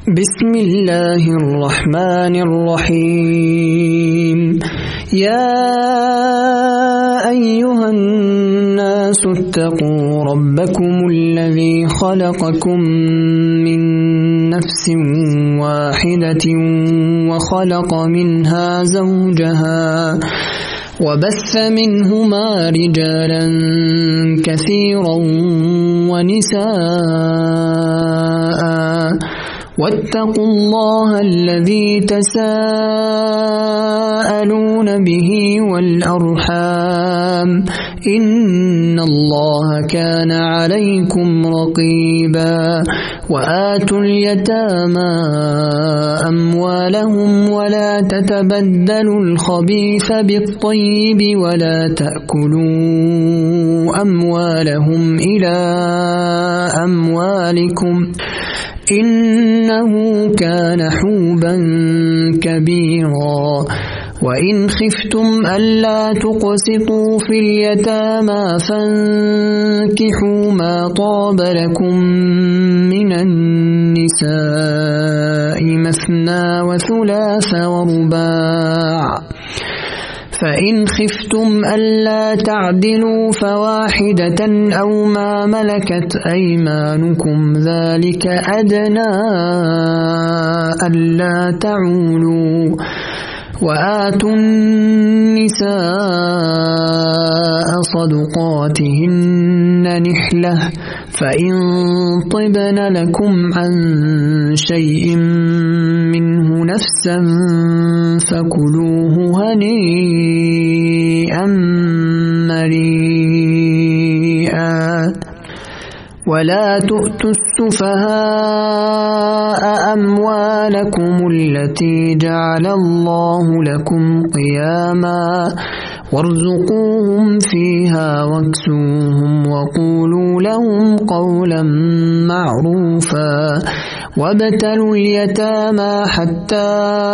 بسم الله الرحمن الرحيم. يا أيها الناس اتقوا ربكم الذي خلقكم من نفس واحدة وخلق منها زوجها وبث منهما رجالا كثيرا ونساء واتقوا الله الذي تساءلون به والأرحام إن الله كان عليكم رقيبا. وآتوا اليتامى أموالهم ولا تتبدلوا الخبيث بالطيب ولا تأكلوا أموالهم إلى أموالكم إنه كان حوبا كبيرا. وإن خفتم ألا تقسطوا في اليتامى فانكحوا ما طاب لكم من النساء مثنى وثلاث ورباع فإن خفتم ألا تعدلوا فواحدة أو ما ملكت أيمانكم ذلك أدنى ألا تعولوا. وآتوا النساء صدقاتهن نحلة فإن طبن لكم عن شيء منه نفسا فكلوه هنيئا مريئا. ولا تؤتوا السفهاء أموالكم التي جعل الله لكم قياما وارزقوهم فيها واكسوهم وقولوا لهم قولا معروفا. وابتلوا اليتامى حتى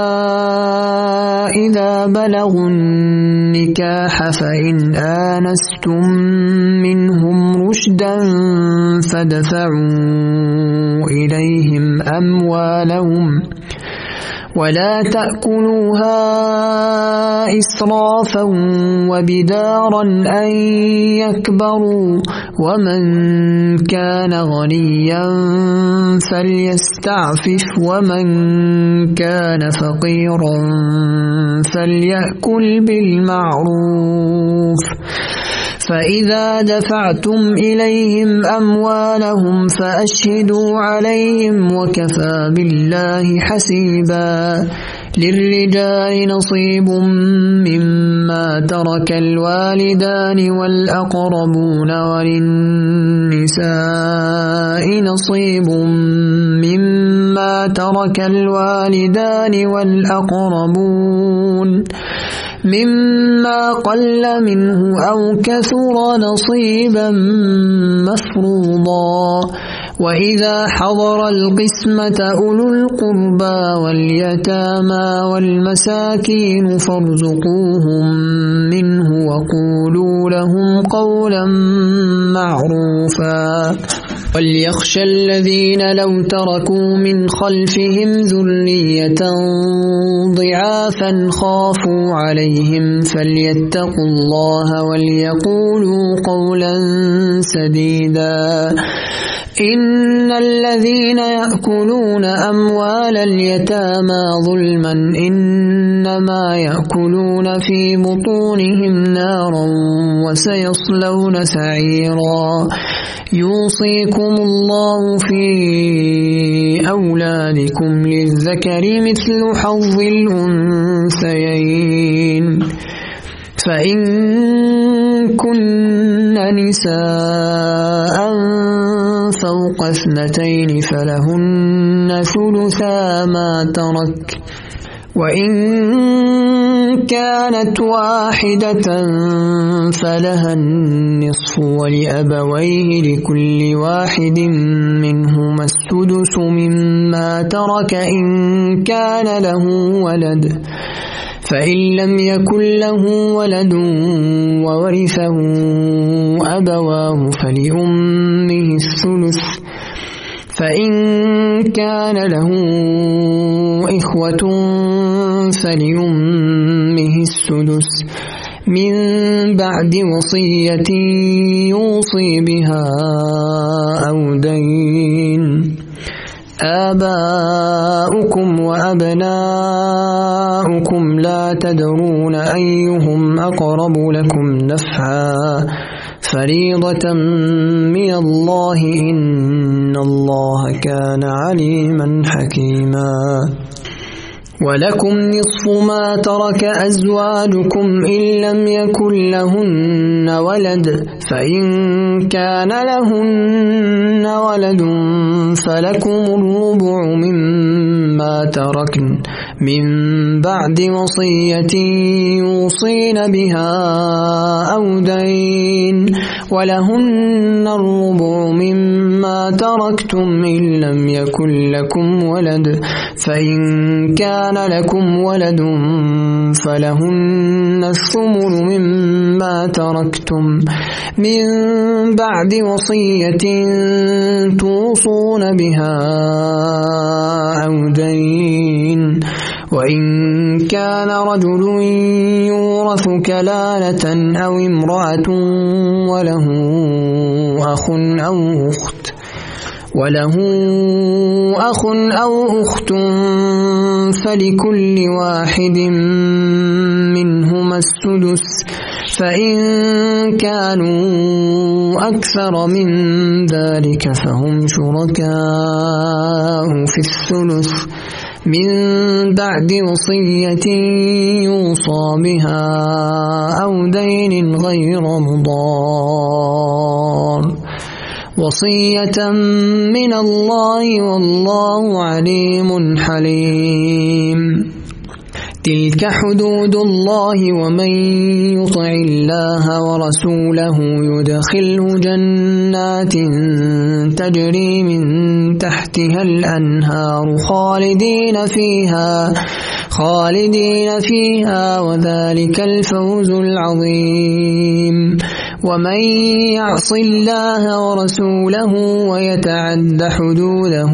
إذا بلغوا النكاح فإن آنستم منهم رشدا فادفعوا إليهم أموالهم ولا تأكلوها إسرافا وبدارا أن يكبروا. ومن كان غنيا فليستعفف ومن كان فقيرا فليأكل بالمعروف. فإذا دفعتم إليهم أموالهم فأشهدوا عليهم وكفى بالله حسيبا. للرجال نصيب مما ترك الوالدان والأقربون وللنساء نصيب مما ترك الوالدان والأقربون مما قل منه أو كثر نصيبا مفروضا. وإذا حضر القسمة أولو القربى واليتامى والمساكين فارزقوهم منه وقولوا لهم قولا معروفا. وليخشى الذين لو تركوا من خلفهم ذرية ضعافا خافوا عليهم فليتقوا الله وليقولوا قولا سديدا. إن الذين يأكلون أموال اليتامى ظلما إنما يأكلون في بطونهم نارا وسيصلون سعيرا. يوصيكم الله في أولادكم للذكر مثل حظ الأنثيين فإن كن نساء فوق 2 فلهن ثلثا ما ترك وإن كانت واحدة فلها النصف ولأبويه لكل واحد منهما السدس مما ترك إن كان له ولد فإن لم يكن له ولد وورثه أبواه فلأمه الثلث فإن كان له إخوة فلأمه السدس من بعد وصية يوصي بها أو دين. آباؤكم وأبناؤكم لا تدرون أيهم أقرب لكم نفعا فريضة من الله إن الله كان عليما حكيما. ولكم نصف ما ترك أزواجكم إن لم يكن لهن ولد فإن كان لهن ولد فلكم الربع مما تركن من بعد وصية يوصين بها أو دين ولهن الربع مما تركتم إن لم يكن لكم ولد فإن كان لكم ولد فلهن الثمن مما تركتم من بعد وصية توصون بها أو دين. وإن كان رجل يورث كلالة أو امرأة وله أخ أو أخت فلكل واحد منهما السدس فإن كانوا أكثر من ذلك فهم شركاء في الثلث من بعد وصية يوصى بها أو دين غير مضار وصية من الله والله عليم حليم. تلك حدود الله ومن يطع الله ورسوله يدخله جنات تجري من تحتها الأنهار خالدين فيها وذلك الفوز العظيم. ومن يعص الله ورسوله ويتعد حدوده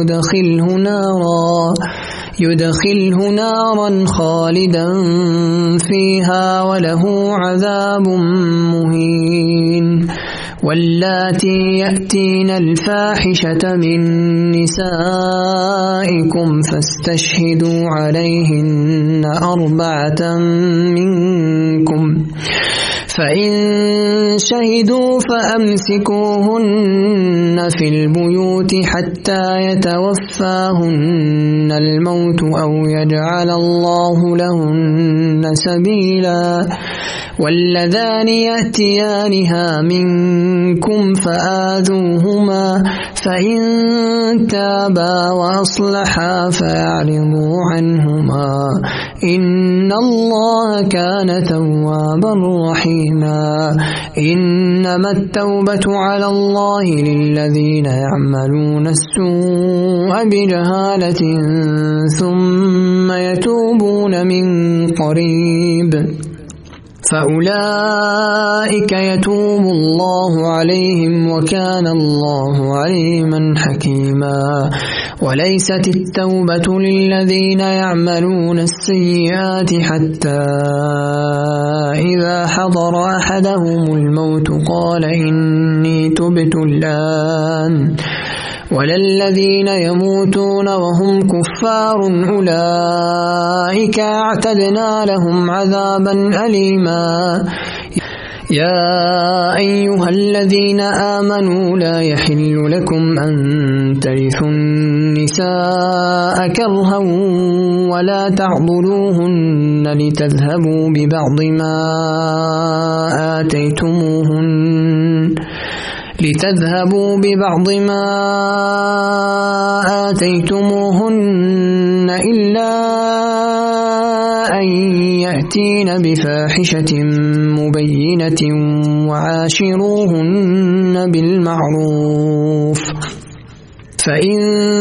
يدخله نارا خالدا فيها وله عذاب مهين. واللاتي يأتين الفاحشة من نسائكم فاستشهدوا عليهن 4 منكم فإن شهدوا فأمسكوهن في البيوت حتى يتوفاهن الموت أو يجعل الله لهن سبيلا. واللذان يأتيانها منكم فآذوهما فإن تابا وأصلحا فأعرضوا عنهما إن الله كان توابا رحيما. إنما التوبة على الله للذين يعملون السوء بجهالة ثم يتوبون من قريب فأولئك يتوب الله عليهم وكان الله عليما حكيما. وليست التوبة للذين يعملون السيئات حتى إذا حضر أحدهم الموت قال إني تبت الآن ولا الذين يموتون وهم كفار أولئك اعتدنا لهم عذابا أليما. يا أيها الذين آمنوا لا يحل لكم أن ترثوا النساء كرها ولا تعضلوهن لتذهبوا ببعض ما آتيتموهن إلا أن يأتين بفاحشة مبينة وعاشروهن بالمعروف فإن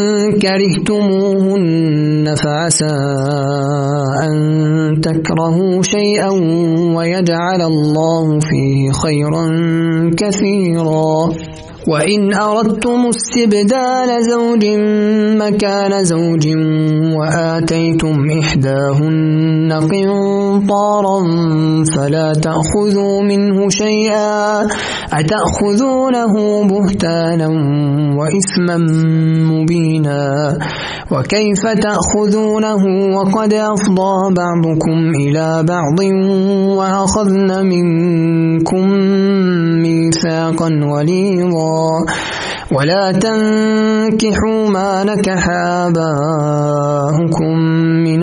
كرهتموهن فعسى أن تكرهوا شيئا ويجعل الله فيه خيرا كثيرا. وإن أردتم استبدال زوج مكان زوج وآتيتم إحداهن قنطارا فلا تأخذوا منه شيئا أتأخذونه بهتانا وإثما مبينا وكيف تأخذونه وقد أفضى بعضكم إلى بعض وأخذن منكم ميثاقا غليظا ولا تنكحوا ما نكح آباؤكم من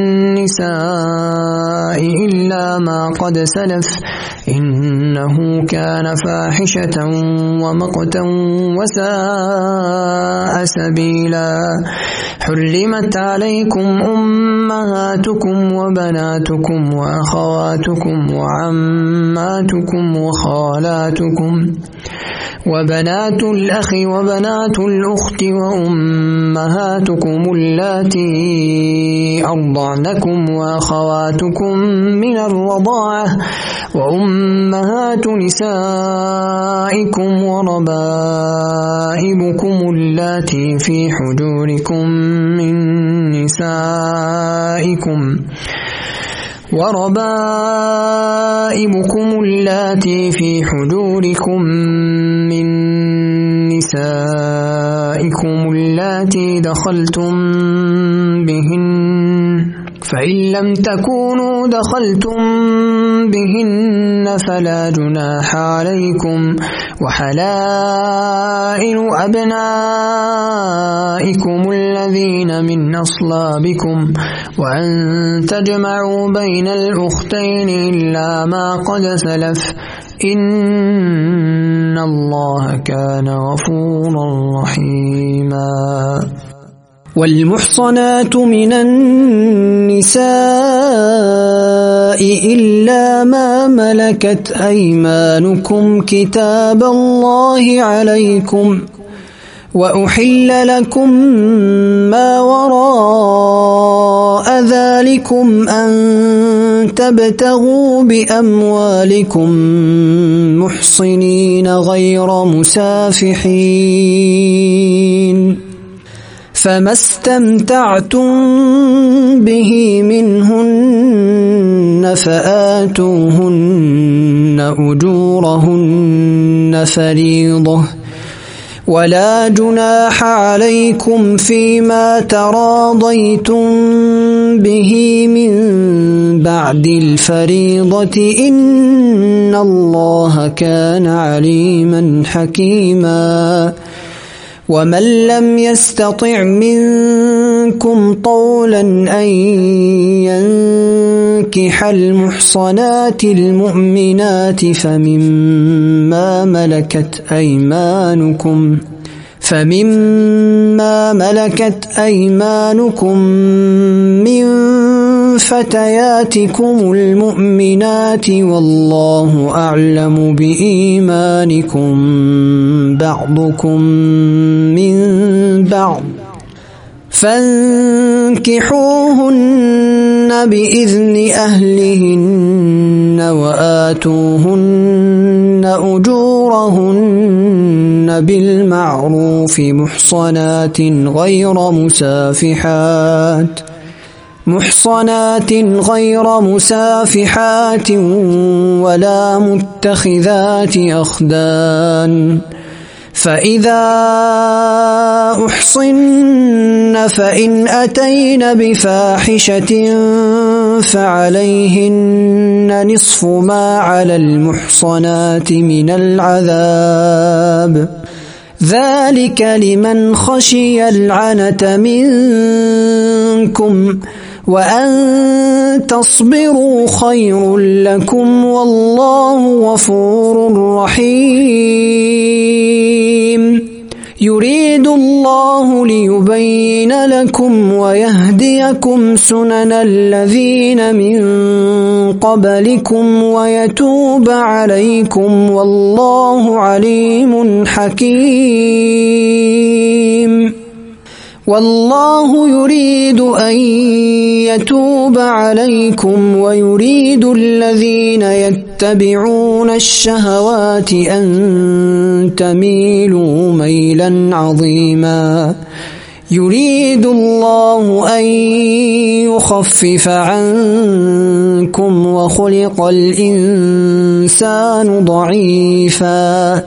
النساء إلا ما قد سلف إنه كان فاحشة ومقتا وساء سبيلا حرمت عليكم أمهاتكم وبناتكم وأخواتكم وعماتكم وخالاتكم وبنات الأخ وبنات الأخت وأمهاتكم اللاتي أرضعنكم وأخواتكم من الرضاعة وأمهات نسائكم وربائبكم اللاتي في حجوركم من نسائكم وربائبكم اللاتي في حجوركم من نسائكم اللاتي دخلتم بهن فإن لم تكونوا دخلتم بهن فلا جناح عليكم وحلائل أبنائكم الذين من أصلابكم وأن تجمعوا بين الأختين إلا ما قد سلف إن الله كان غفورا رحيما والمحصنات من النساء إلا ما ملكت أيمانكم كتاب الله عليكم وأحل لكم ما وراء ذلكم أن تبتغوا بأموالكم محصنين غير مسافحين فما استمتعتم به منهن فآتوهن أجورهن فريضة ولا جناح عليكم فيما تراضيتم به من بعد الفريضة إن الله كان عليما حكيما ومن لم يستطع منكم طولا أن ينكح المحصنات المؤمنات فمما ملكت أيمانكم من فتياتكم المؤمنات والله أعلم بإيمانكم بعضكم من بعض فانكحوهن بإذن أهلهن وآتوهن أجورهن بالمعروف محصنات غير مسافحات ولا متخذات أخدان فإذا أحصن فإن أتين بفاحشة فعليهن نصف ما على المحصنات من العذاب ذلك لمن خشي العنة منكم وأن تصبروا خير لكم والله غفور رحيم يريد الله ليبين لكم ويهديكم سنن الذين من قبلكم ويتوب عليكم والله عليم حكيم والله يريد أن يتوب عليكم ويريد الذين يتبعون الشهوات أن تميلوا ميلا عظيما يريد الله أن يخفف عنكم وخلق الإنسان ضعيفا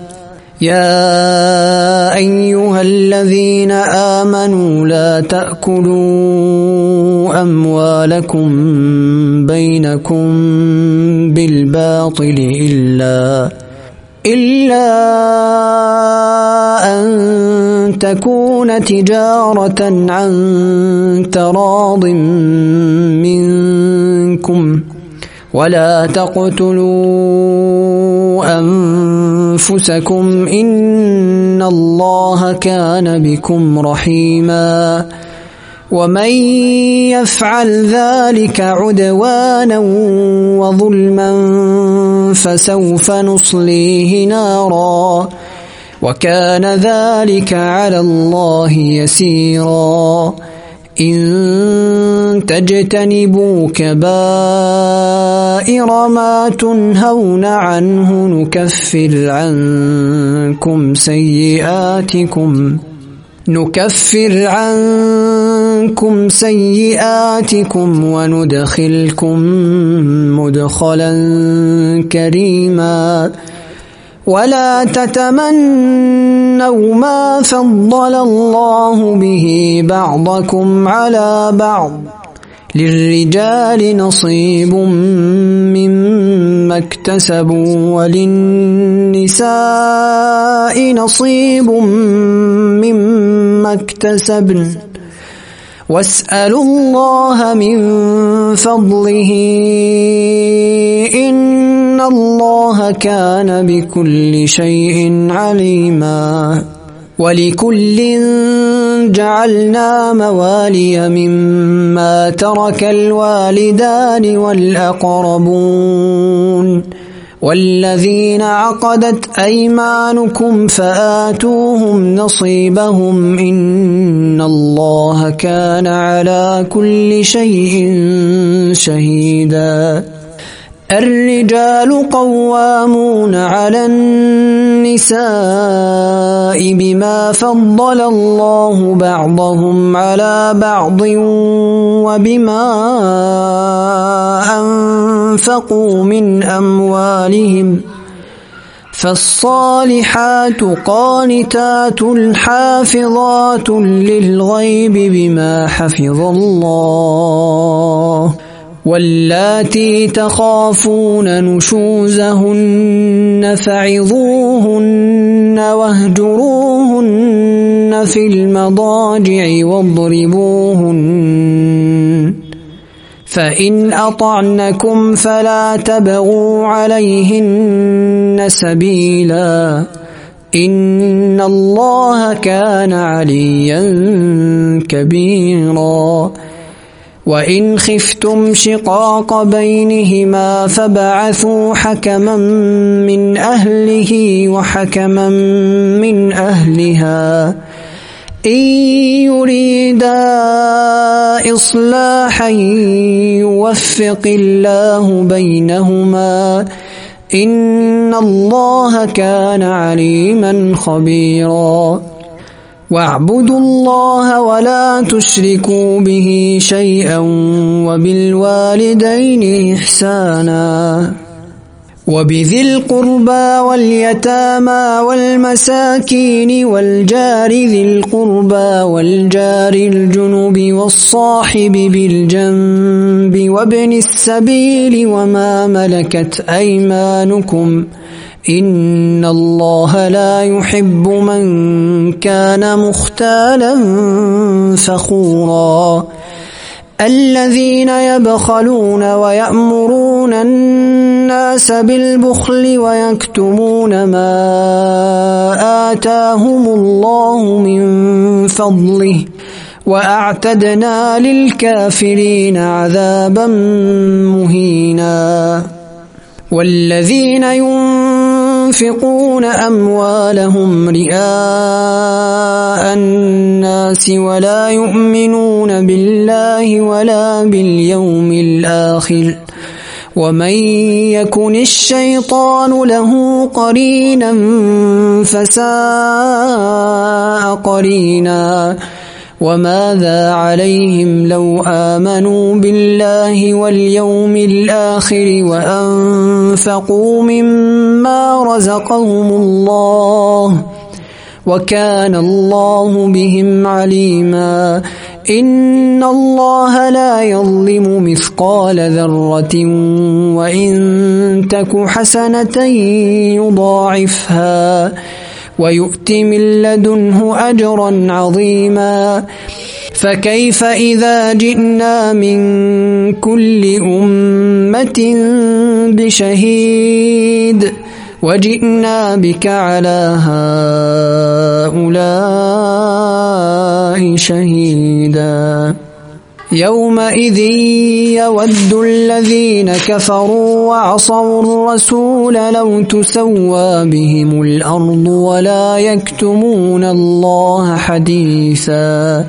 يا أيها الذين آمنوا لا تأكلوا أموالكم بينكم بالباطل إلا أن تكون تجارة عن تراض منكم ولا تقتلوا أنفسكم إن الله كان بكم رحيما ومن يفعل ذلك عدوانا وظلما فسوف نصليه نارا وكان ذلك على الله يسيرا إن تجتنبوا كبائر ما تنهون عنه نكفر عنكم سيئاتكم وندخلكم مدخلا كريما ولا تتمنوا ما فضل الله به بعضكم على بعض للرجال نصيب مما اكتسبوا وللنساء نصيب مما اكتسبن واسألوا الله من فضله إن الله كان بكل شيء عليما ولكل جعلنا موالي مما ترك الوالدان والأقربون والذين عقدت أيمانكم فآتوهم نصيبهم إن الله كان على كل شيء شهيدا الرجال قوامون على النساء بما فضل الله بعضهم على بعض وبما أنفقوا من أموالهم فالصالحات قانتات حافظات للغيب بما حفظ الله واللاتي تخافون نشوزهن فعظوهن واهجروهن في المضاجع واضربوهن فإن أطعنكم فلا تبغوا عليهن سبيلا إن الله كان عليا كبيرا وإن خفتم شقاق بينهما فبعثوا حكما من أهله وحكما من أهلها إن يريدا إصلاحا يوفق الله بينهما إن الله كان عليما خبيرا واعبدوا الله ولا تشركوا به شيئا وبالوالدين إحسانا وبذي القربى واليتامى والمساكين والجار ذي القربى والجار الجنب والصاحب بالجنب وابن السبيل وما ملكت أيمانكم إن الله لا يحب من كان مختالا فخورا الذين يبخلون ويأمرون الناس بالبخل ويكتمون ما آتاهم الله من فضله وأعتدنا للكافرين عذابا مهينا والذين ينفقون أموالهم رئاء الناس ولا يؤمنون بالله ولا باليوم الآخر ومن يكن الشيطان له قرينا فساء قرينا وماذا عليهم لو آمنوا بالله واليوم الآخر وأنفقوا مما رزقهم الله وكان الله بهم عليما إن الله لا يظلم مثقال ذرة وإن تك حسنة يضاعفها ويؤت من لدنه أجرا عظيما فكيف إذا جئنا من كل أمة بشهيد وجئنا بك على هؤلاء شهيدا يومئذ يود الذين كفروا وعصوا الرسول لو تسوى بهم الأرض ولا يكتمون الله حديثا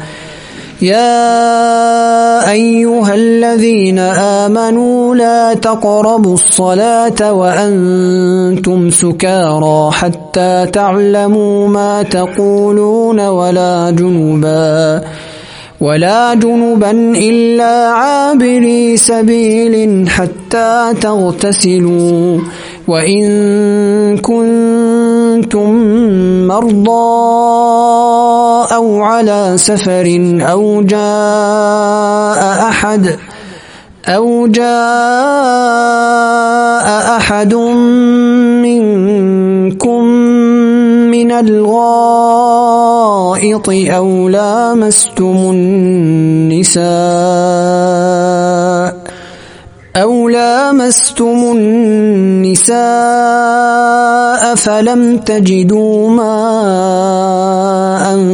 يا أيها الذين آمنوا لا تقربوا الصلاة وأنتم سكارى حتى تعلموا ما تقولون ولا جنبا إلا عابري سبيل حتى تغتسلوا وإن كنتم مرضى أو على سفر أو جاء أحد منكم من الغائط أو لامستم النساء فلم تجدوا ماء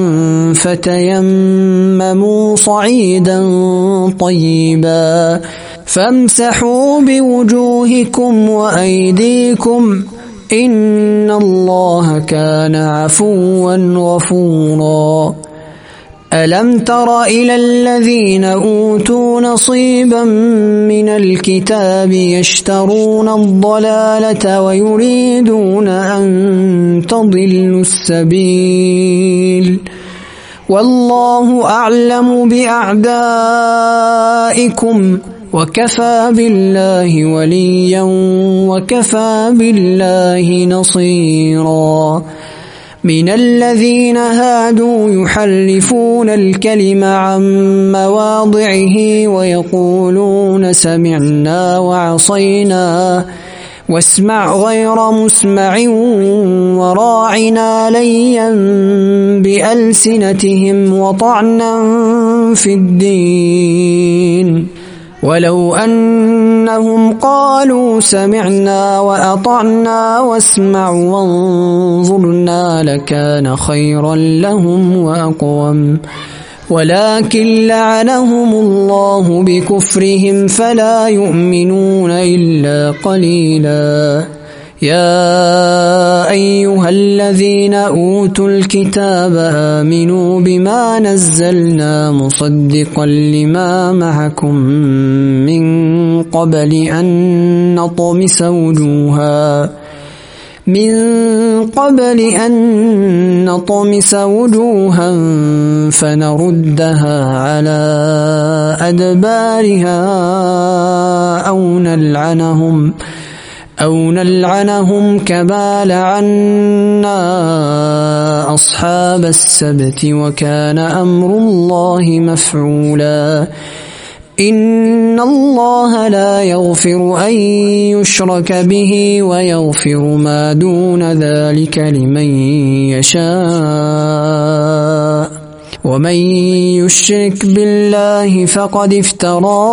فتيمموا صعيدا طيبا فامسحوا بوجوهكم وأيديكم إن الله كان عفوا غفورا ألم تر إلى الذين أوتوا نصيبا من الكتاب يشترون الضلالة ويريدون أن تضلوا السبيل والله أعلم بأعدائكم وكفى بالله وليا وكفى بالله نصيرا من الذين هادوا يحرفون الكلم عن مواضعه ويقولون سمعنا وعصينا واسمع غير مسمع وراعنا ليا بألسنتهم وطعنا في الدين ولو أنهم قالوا سمعنا وأطعنا واسمع وانظرنا لكان خيرا لهم وأقوم ولكن لعنهم الله بكفرهم فلا يؤمنون إلا قليلا يا أيها الذين أوتوا الكتاب آمنوا بما نزلنا مصدقا لما معكم من قبل أن نطمس وجوها فنردها على أدبارها أو نلعنهم كما لعنا أصحاب السبت وكان أمر الله مفعولا إن الله لا يغفر أن يشرك به ويغفر ما دون ذلك لمن يشاء ومن يشرك بالله فقد افترى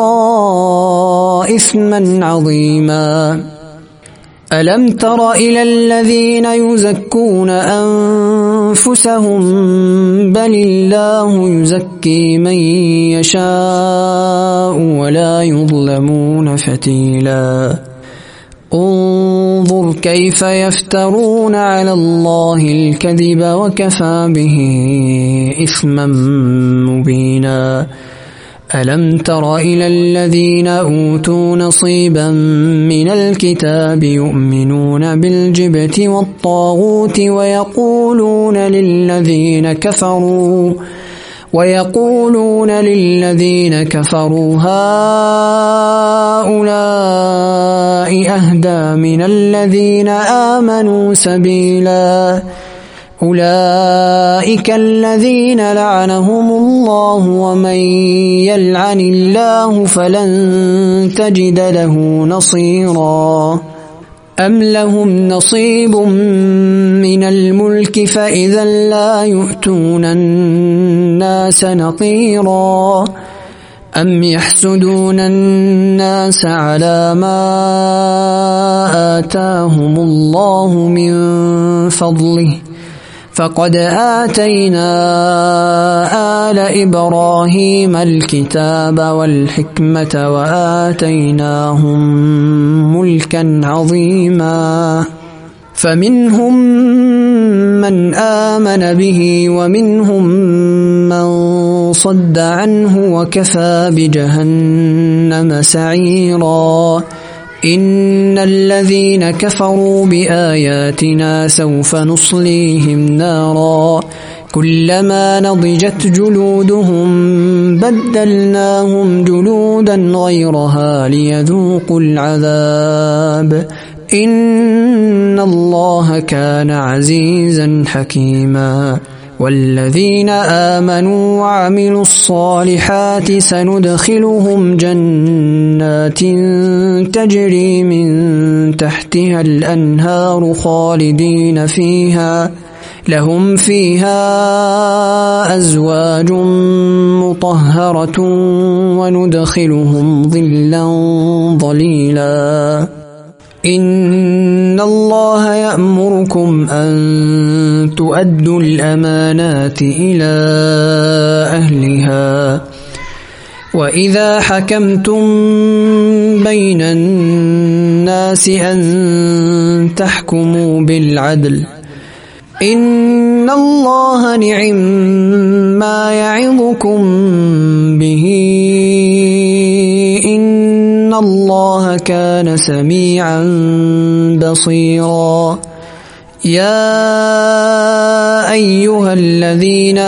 إثما عظيما ألم تر إلى الذين يزكون أنفسهم بل الله يزكي من يشاء ولا يظلمون فتيلا انظر كيف يفترون على الله الكذب وكفى به إثما مبينا ألم تر إلى الذين أوتوا نصيبا من الكتاب يؤمنون بالجبت والطاغوت ويقولون للذين كفروا هؤلاء أهدى من الذين آمنوا سبيلا أولئك الذين لعنهم الله ومن يلعن الله فلن تجد له نصيرا أم لهم نصيب من الملك فإذا لا يؤتون الناس نقيرا أم يحسدون الناس على ما آتاهم الله من فضله فقد آتينا آل إبراهيم الكتاب والحكمة وآتيناهم ملكا عظيما فمنهم من آمن به ومنهم من صد عنه وكفى بجهنم سعيرا إن الذين كفروا بآياتنا سوف نصليهم نارا كلما نضجت جلودهم بدلناهم جلودا غيرها ليذوقوا العذاب إن الله كان عزيزا حكيما والذين آمنوا وعملوا الصالحات سندخلهم جنات تجري من تحتها الأنهار خالدين فيها لهم فيها أزواج مطهرة وندخلهم ظلا ظليلا إن الله يأمركم أن تؤدوا الأمانات إلى أهلها وإذا حكمتم بين الناس أن تحكموا بالعدل إن الله نعم ما يعظكم به إن الله كان سميعا بصيرا يا أيها الذين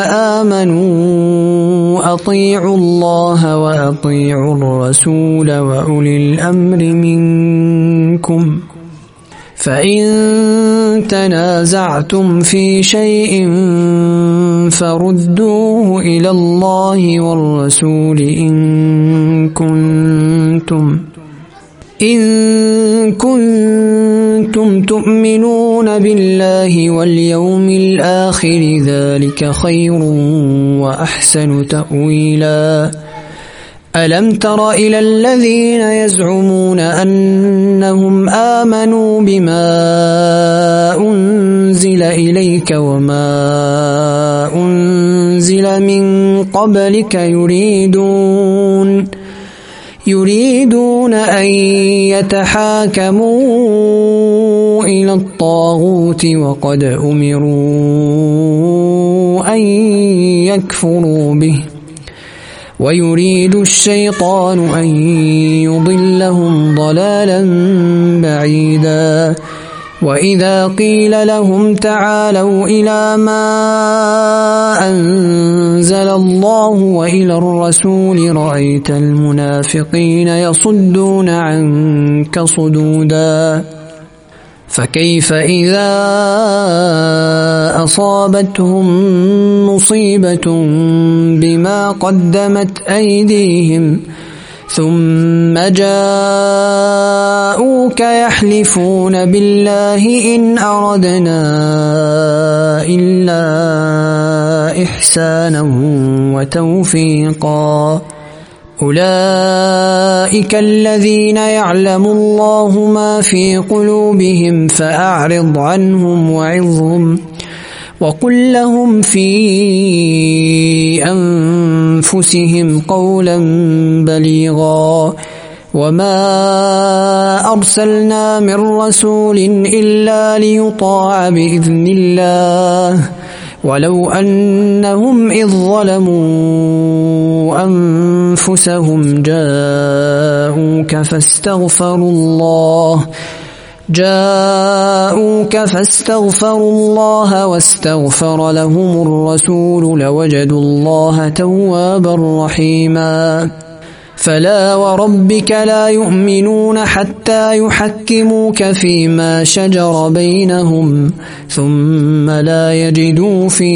آمنوا أطيعوا الله وأطيعوا الرسول وأولي الأمر منكم فإن تنازعتم في شيء فردوه إلى الله والرسول إن كنتم تؤمنون بالله واليوم الآخر ذلك خير وأحسن تأويلا ألم تر إلى الذين يزعمون أنهم آمنوا بما أنزل إليك وما أنزل من قبلك يريدون أن يتحاكموا إلى الطاغوت وقد أمروا أن يكفروا به ويريد الشيطان أن يضلهم ضلالا بعيدا وإذا قيل لهم تعالوا إلى ما أنزل الله وإلى الرسول رأيت المنافقين يصدون عنك صدودا فكيف إذا أصابتهم مصيبة بما قدمت أيديهم ثم جاءوك يحلفون بالله إن أردنا إلا إحسانا وتوفيقا أولئك الذين يعلم الله ما في قلوبهم فأعرض عنهم وعظهم وقل لهم في أنفسهم قولا بليغا وما أرسلنا من رسول إلا ليطاع بإذن الله ولو أنهم إذ ظلموا أنفسهم جاءوك فاستغفروا الله واستغفر لهم الرسول لوجدوا الله توابا رحيما فلا وربك لا يؤمنون حتى يحكموك فيما شجر بينهم ثم لا يجدوا في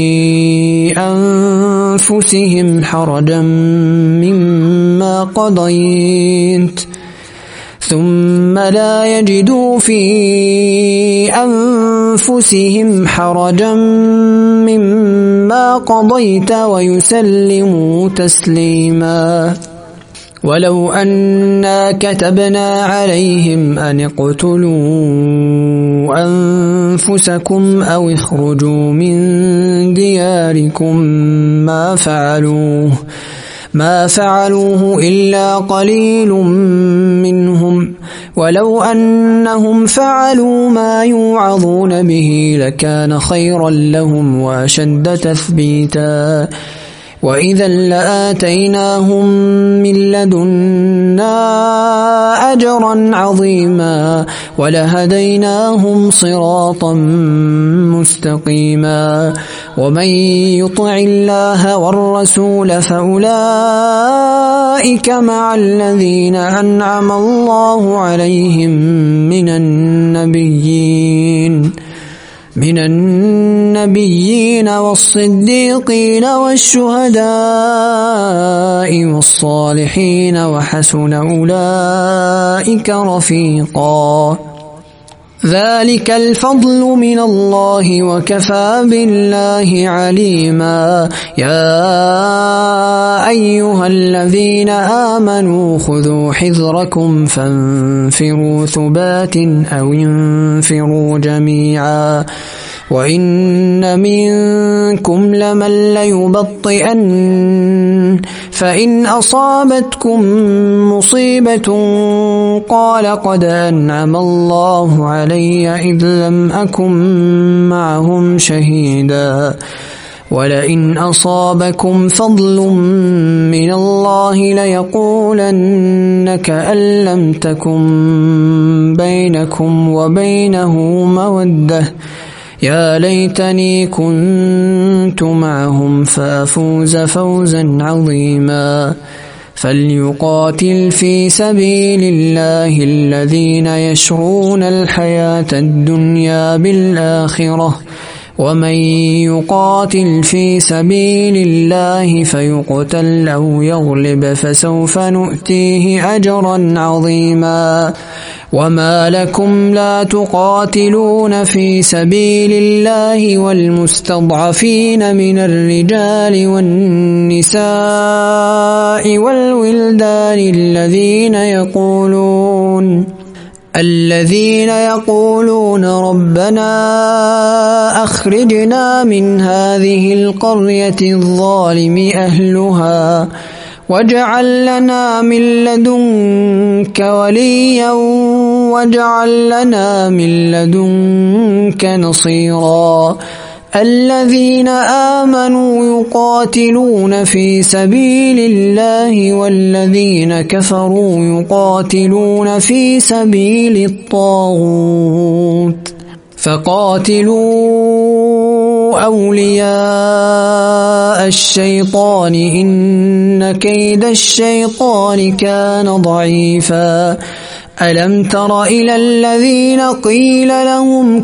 أنفسهم حرجا مما قضيت ويسلموا تسليما ولو أنا كتبنا عليهم أن اقتلوا أنفسكم أو اخرجوا من دياركم ما فعلوه إلا قليل منهم ولو أنهم فعلوا ما يوعظون به لكان خيرا لهم وأشد تثبيتا وإذا لآتيناهم من لدنا أجرا عظيما ولهديناهم صراطا مستقيما ومن يطع الله والرسول فأولئك مع الذين أنعم الله عليهم من النبيين والصديقين والشهداء والصالحين وحسن أولئك رفيقا ذلك الفضل من الله وكفى بالله عليما يا أيها الذين آمنوا خذوا حذركم فانفروا ثبات أو انفروا جميعا وإن منكم لمن ليبطئن فإن أصابتكم مصيبة قال قد أنعم الله علي إذ لم أكن معهم شهيدا ولئن أصابكم فضل من الله ليقولن كأن لم تكن بينكم وبينه مودة يا ليتني كنت معهم فأفوز فوزا عظيما فليقاتل في سبيل الله الذين يشرون الحياة الدنيا بالآخرة ومن يقاتل في سبيل الله فيقتل أو يغلب فسوف نؤتيه أجرا عظيما وما لكم لا تقاتلون في سبيل الله والمستضعفين من الرجال والنساء والولدان الذين يقولون ربنا أخرجنا من هذه القرية الظالم أهلها واجعل لنا من لدنك وليا واجعل لنا من لدنك نصيرا الذين آمنوا يقاتلون في سبيل الله والذين كفروا يقاتلون في سبيل الطاغوت فقاتلوا أولياء الشيطان إن كيد الشيطان كان ضعيفا ألم تر إلى الذين قيل لهم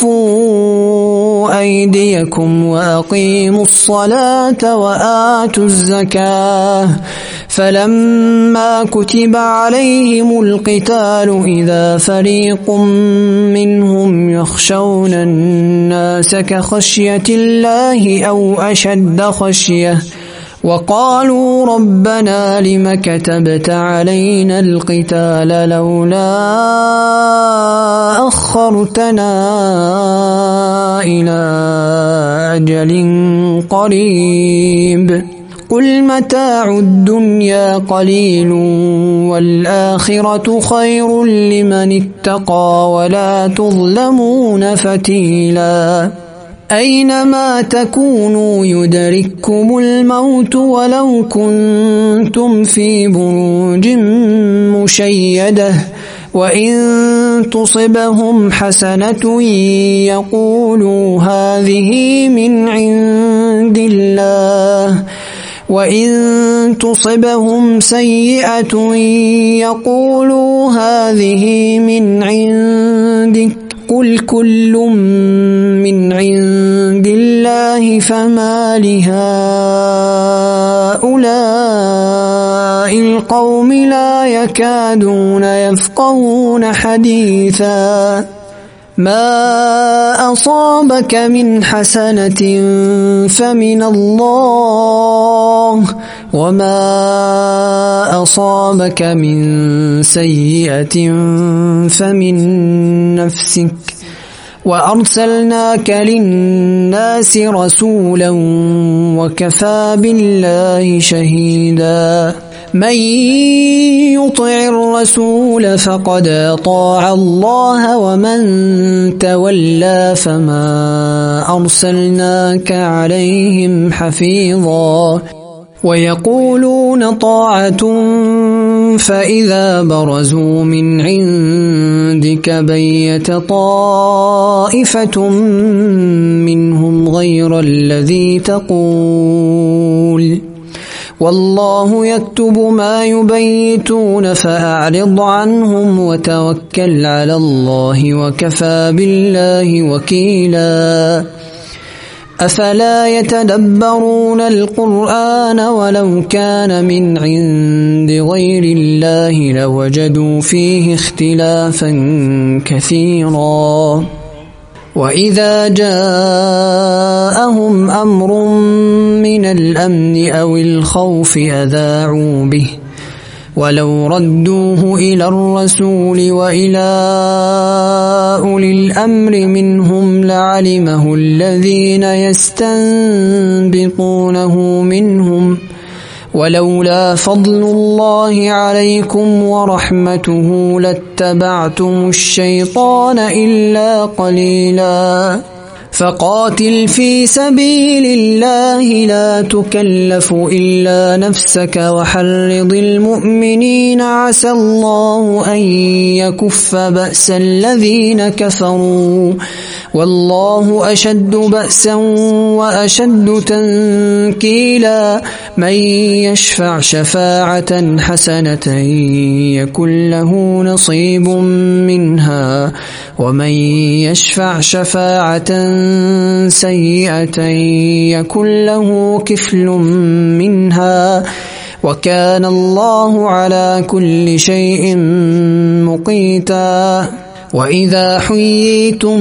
كفوا أيديكم وأقيموا الصلاة وآتوا الزكاة فلما كتب عليهم القتال إذا فريق منهم يخشون الناس كخشية الله أو أشد خشية وقالوا ربنا لم كتبت علينا القتال لولا أخرتنا إلى أجل قريب قل متاع الدنيا قليل والآخرة خير لمن اتقى ولا تظلمون فتيلا أينما تكونوا يدرككم الموت ولو كنتم في بروج مشيدة وإن تصبهم حسنة يقولوا هذه من عند الله وإن تصبهم سيئة يقولوا هذه من عندك قل كل من عند الله فما لهؤلاء القوم لا يكادون يفقهون حديثا ما أصابك من حسنة فمن الله وما أصابك من سيئة فمن نفسك وأرسلناك للناس رسولا وكفى بالله شهيدا من يطع الرسول فقد أطاع الله ومن تولى فما أرسلناك عليهم حفيظا ويقولون طاعة فإذا برزوا من عندك بيت طائفة منهم غير الذي تقول والله يكتب ما يبيتون فأعرض عنهم وتوكل على الله وكفى بالله وكيلا أفلا يتدبرون القرآن ولو كان من عند غير الله لوجدوا فيه اختلافا كثيرا وإذا جاءهم أمر من الأمن أو الخوف أذاعوا به ولو ردوه إلى الرسول وإلى أولي الأمر منهم لعلمه الذين يستنبطونه منهم ولولا فضل الله عليكم ورحمته لاتبعتم الشيطان إلا قليلا فقاتل في سبيل الله لا تكلف إلا نفسك وحرض المؤمنين عسى الله أن يكف بأس الذين كفروا والله أشد بأسا وأشد تنكيلا من يشفع شفاعة حسنة يكن له نصيب منها ومن يشفع شفاعة سيئة يكن له كفل منها وكان الله على كل شيء مقيتا وإذا حييتم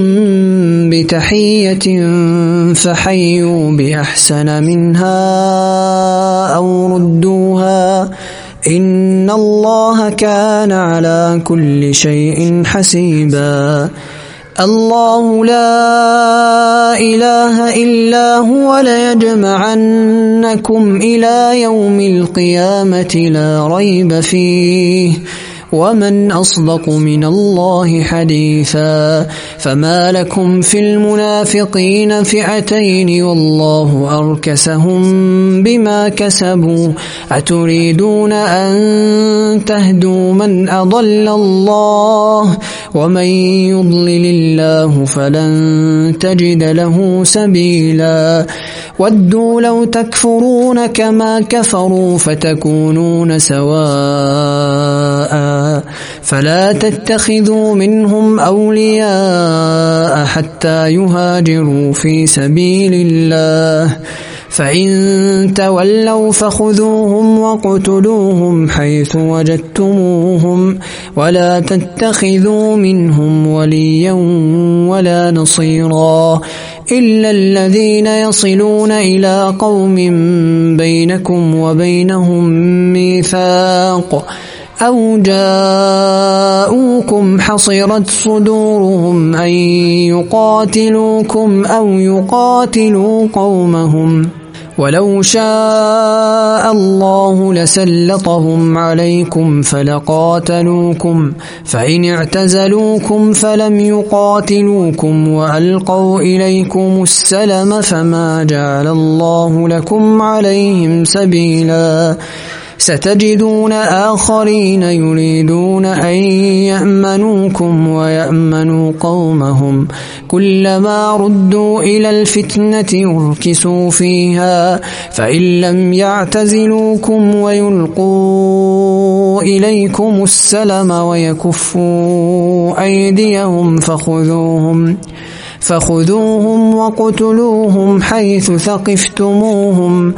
بتحية فحيوا بأحسن منها أو ردوها إن الله كان على كل شيء حسيبا الله لا إله إلا هو ليجمعنكم إلى يوم القيامة لا ريب فيه ومن أصدق من الله حديثا فما لكم في المنافقين فئتين والله أركسهم بما كسبوا أتريدون أن تهدوا من أضل الله ومن يضلل الله فلن تجد له سبيلا ودوا لو تكفرون كما كفروا فتكونون سواء فلا تتخذوا منهم أولياء حتى يهاجروا في سبيل الله فإن تولوا فخذوهم وقتلوهم حيث وجدتموهم ولا تتخذوا منهم وليا ولا نصيرا إلا الذين يصلون إلى قوم بينكم وبينهم ميثاق أو جاءوكم حصرت صدورهم أن يقاتلوكم أو يقاتلوا قومهم ولو شاء الله لسلطهم عليكم فلقاتلوكم فإن اعتزلوكم فلم يقاتلوكم وألقوا إليكم السلم فما جعل الله لكم عليهم سبيلا ستجدون آخرين يريدون أن يأمنوكم ويأمنوا قومهم كلما ردوا إلى الفتنة أركسوا فيها فإن لم يعتزلوكم ويلقوا إليكم السلم ويكفوا أيديهم فخذوهم وقتلوهم حيث ثقفتموهم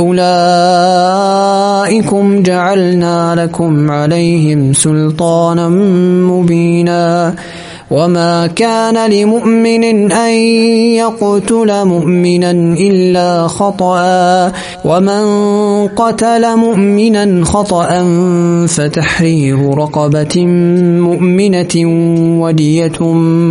وأولئكم جعلنا لكم عليهم سلطانا مبينا وما كان لمؤمن أن يقتل مؤمنا إلا خطأ ومن قتل مؤمنا خطأ فتحرير رقبة مؤمنة ودية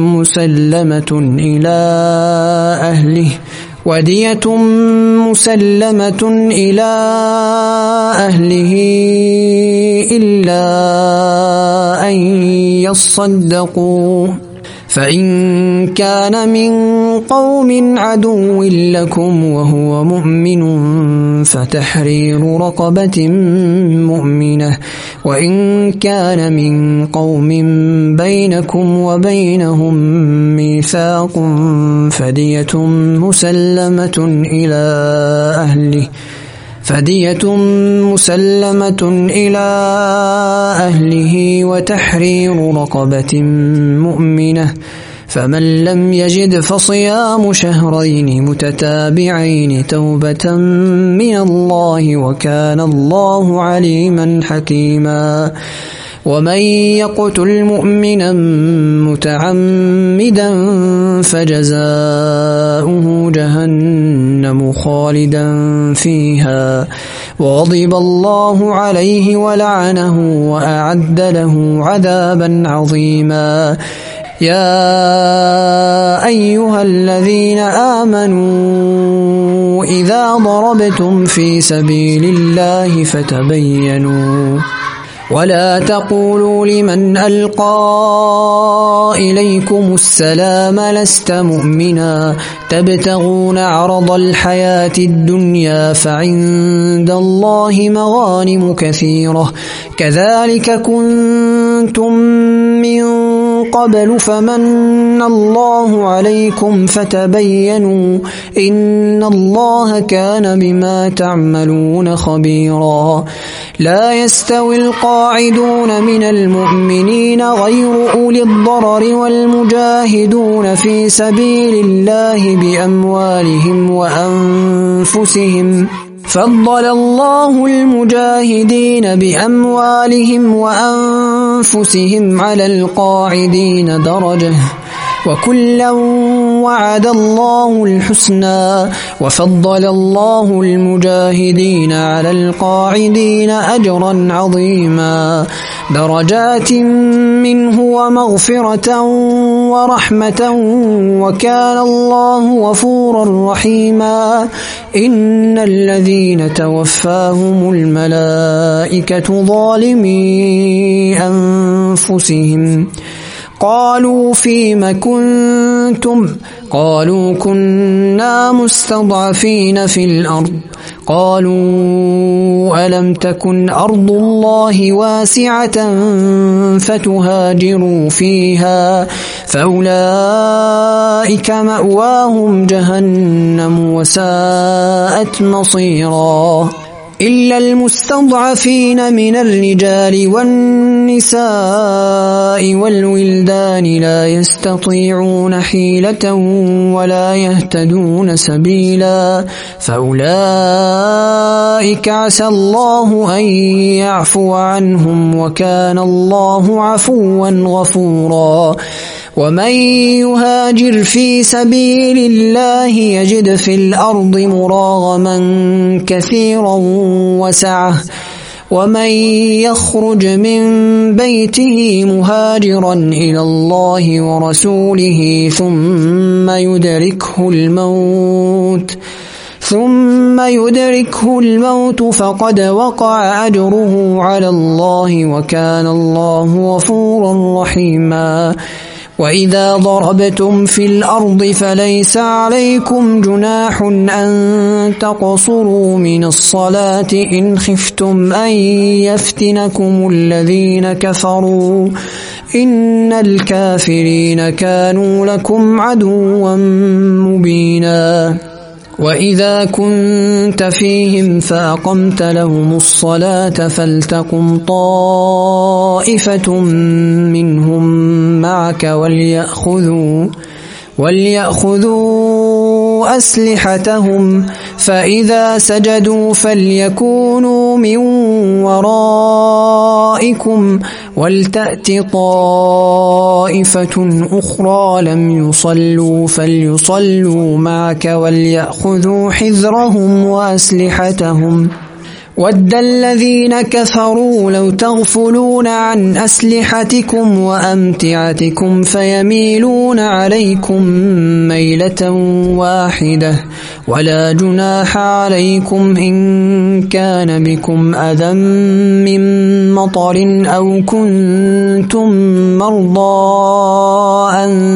مسلمة إلى أهله إلا أن يصدقوا فإن كان من قوم عدو لكم وهو مؤمن فتحرير رقبة مؤمنة وإن كان من قوم بينكم وبينهم ميثاق فدية مسلمة إلى أهله وتحرير رقبة مؤمنة فمن لم يجد فصيام شهرين متتابعين توبة من الله وكان الله عليما حكيما ومن يقتل مؤمنا متعمدا فجزاؤه جهنم خالدا فيها وغضب الله عليه ولعنه وأعد له عذابا عظيما يا أيها الذين آمنوا إذا ضربتم في سبيل الله فتبينوا ولا تقولوا لمن ألقى إليكم السلام لست مؤمنا تبتغون عرض الحياة الدنيا فعند الله مغانم كثيرة كذلك كنتم من قبل فمن الله عليكم فتبينوا إن الله كان بما تعملون خبيرا لا يستوي القاعدون من المؤمنين غير أولي الضرر والمجاهدون في سبيل الله بأموالهم وأنفسهم فضل الله المجاهدين بأموالهم وأنفسهم على القاعدين درجة وكلا وعد الله الحسنى وفضل الله المجاهدين على القاعدين أجرا عظيما درجات منه ومغفرة ورحمة وكان الله غفورا رحيما إن الذين توفاهم الملائكة ظالمي أنفسهم قالوا فيم كنتم قالوا كنا مستضعفين في الأرض قالوا ألم تكن أرض الله واسعة فتهاجروا فيها فأولئك مأواهم جهنم وساءت مصيرا إلا المستضعفين من الرجال والنساء والولدان لا يستطيعون حيلة ولا يهتدون سبيلا فأولئك عسى الله أن يعفو عنهم وكان الله عفوا غفورا ومن يهاجر في سبيل الله يجد في الأرض مراغما كثيرا وسعة ومن يخرج من بيته مهاجرا إلى الله ورسوله ثم ثم يدركه الموت فقد وقع أجره على الله وكان الله غفورا رحيما وإذا ضربتم في الأرض فليس عليكم جناح أن تقصروا من الصلاة إن خفتم أن يفتنكم الذين كفروا إن الكافرين كانوا لكم عدوا مبينا وإذا كنت فيهم فأقمت لهم الصلاة فلتقم طائفة منهم معك وليأخذوا أسلحتهم فإذا سجدوا فليكونوا من ورائكم ولتأت طائفة أخرى لم يصلوا فليصلوا معك وليأخذوا حذرهم وأسلحتهم ود الذين كفروا لو تغفلون عن أسلحتكم وأمتعتكم فيميلون عليكم ميلة واحدة ولا جناح عليكم إن كان بكم أذى من مطر أو كنتم مرضى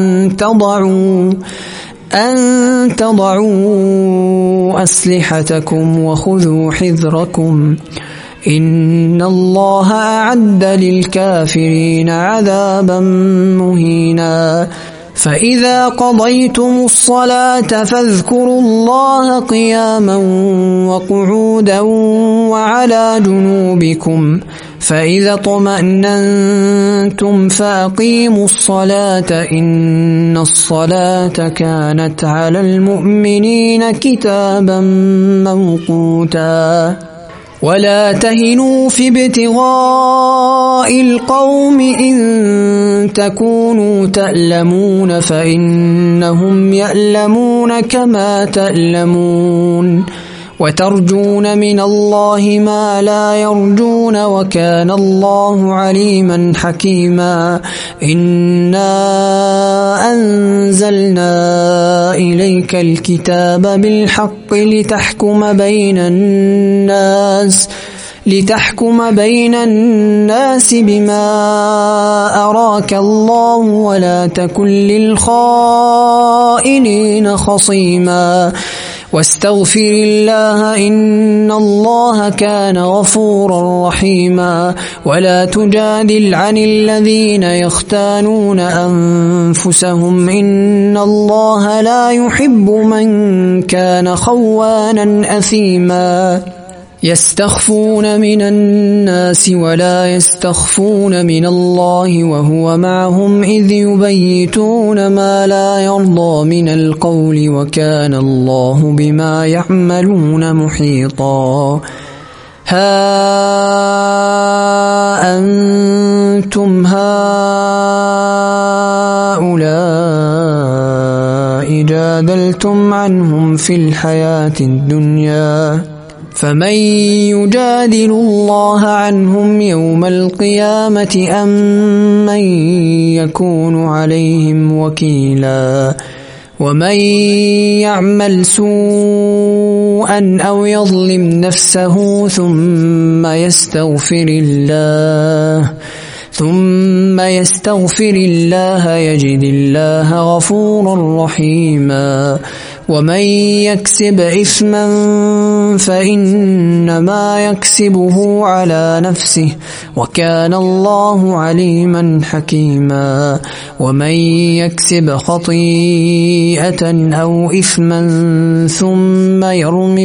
أن تضعوا أسلحتكم وخذوا حذركم إن الله أعد للكافرين عذابا مهينا فإذا قضيتم الصلاة فاذكروا الله قياما وقعودا وعلى جنوبكم فإذا اطمأننتم فأقيموا الصلاة إن الصلاة كانت على المؤمنين كتابا موقوتا ولا تهنوا في ابتغاء القوم إن تكونوا تألمون فإنهم يألمون كما تألمون وترجون من الله ما لا يرجون وكان الله عليما حكيما إنا أنزلنا إليك الكتاب بالحق لتحكم بين الناس بما أراك الله ولا تكن للخائنين خصيما واستغفر الله إن الله كان غفورا رحيما ولا تجادل عن الذين يختانون أنفسهم إن الله لا يحب من كان خوانا أثيما يستخفون من الناس ولا يستخفون من الله وهو معهم إذ يبيتون ما لا يرضى من القول وكان الله بما يعملون محيطا ها أنتم هؤلاء جادلتم عنهم في الحياة الدنيا فمن يجادل الله عنهم يوم القيامة أم من يكون عليهم وكيلا ومن يعمل سوءا أو يظلم نفسه ثم يستغفر الله يجد الله غفورا رحيما ومن يكسب إثما فإنما يكسبه على نفسه وكان الله عليما حكيما ومن يكسب خطيئة أو إثما ثم يرم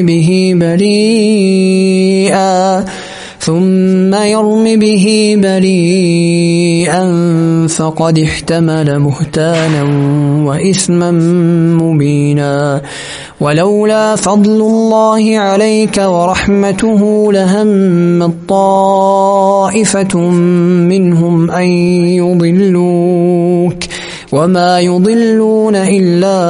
به بريئا فقد احتمل بهتانا وإثما مبينا ولولا فضل الله عليك ورحمته لهمت طائفة منهم أن يضلوك وما يضلون إلا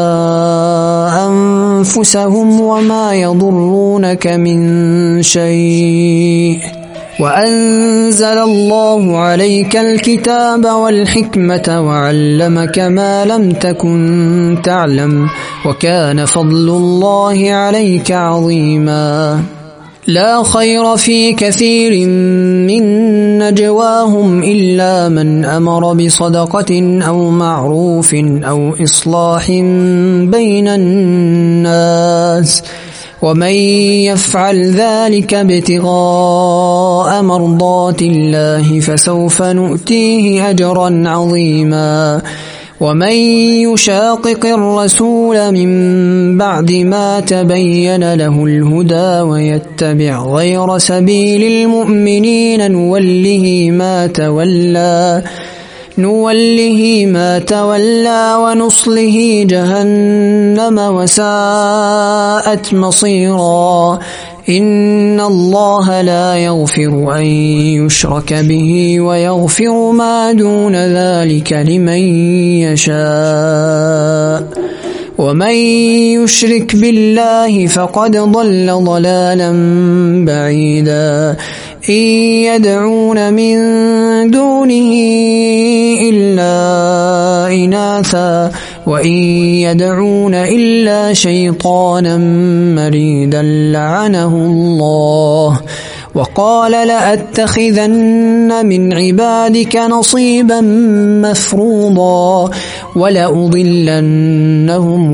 أنفسهم وما يضرونك من شيء وأنزل الله عليك الكتاب والحكمة وعلمك ما لم تكن تعلم وكان فضل الله عليك عظيما لا خير في كثير من نجواهم إلا من أمر بصدقة أو معروف أو إصلاح بين الناس ومن يفعل ذلك ابتغاء مرضات الله فسوف نؤتيه أجرا عظيما ومن يشاقق الرسول من بعد ما تبين له الهدى ويتبع غير سبيل المؤمنين نوله ما تولى ونصله جهنم وساءت مصيرا إن الله لا يغفر أن يشرك به ويغفر ما دون ذلك لمن يشاء ومن يشرك بالله فقد ضل ضلالا بعيدا إن يدعون من دونه إلا إناثا وإن يدعون إلا شيطانا مريدا لعنه الله وقال لأتخذن من عبادك نصيبا مفروضا ولأضلنهم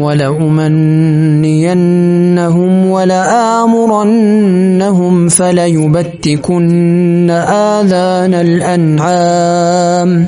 ولأمنينهم ولآمرنهم فليبتكن آذان الأنعام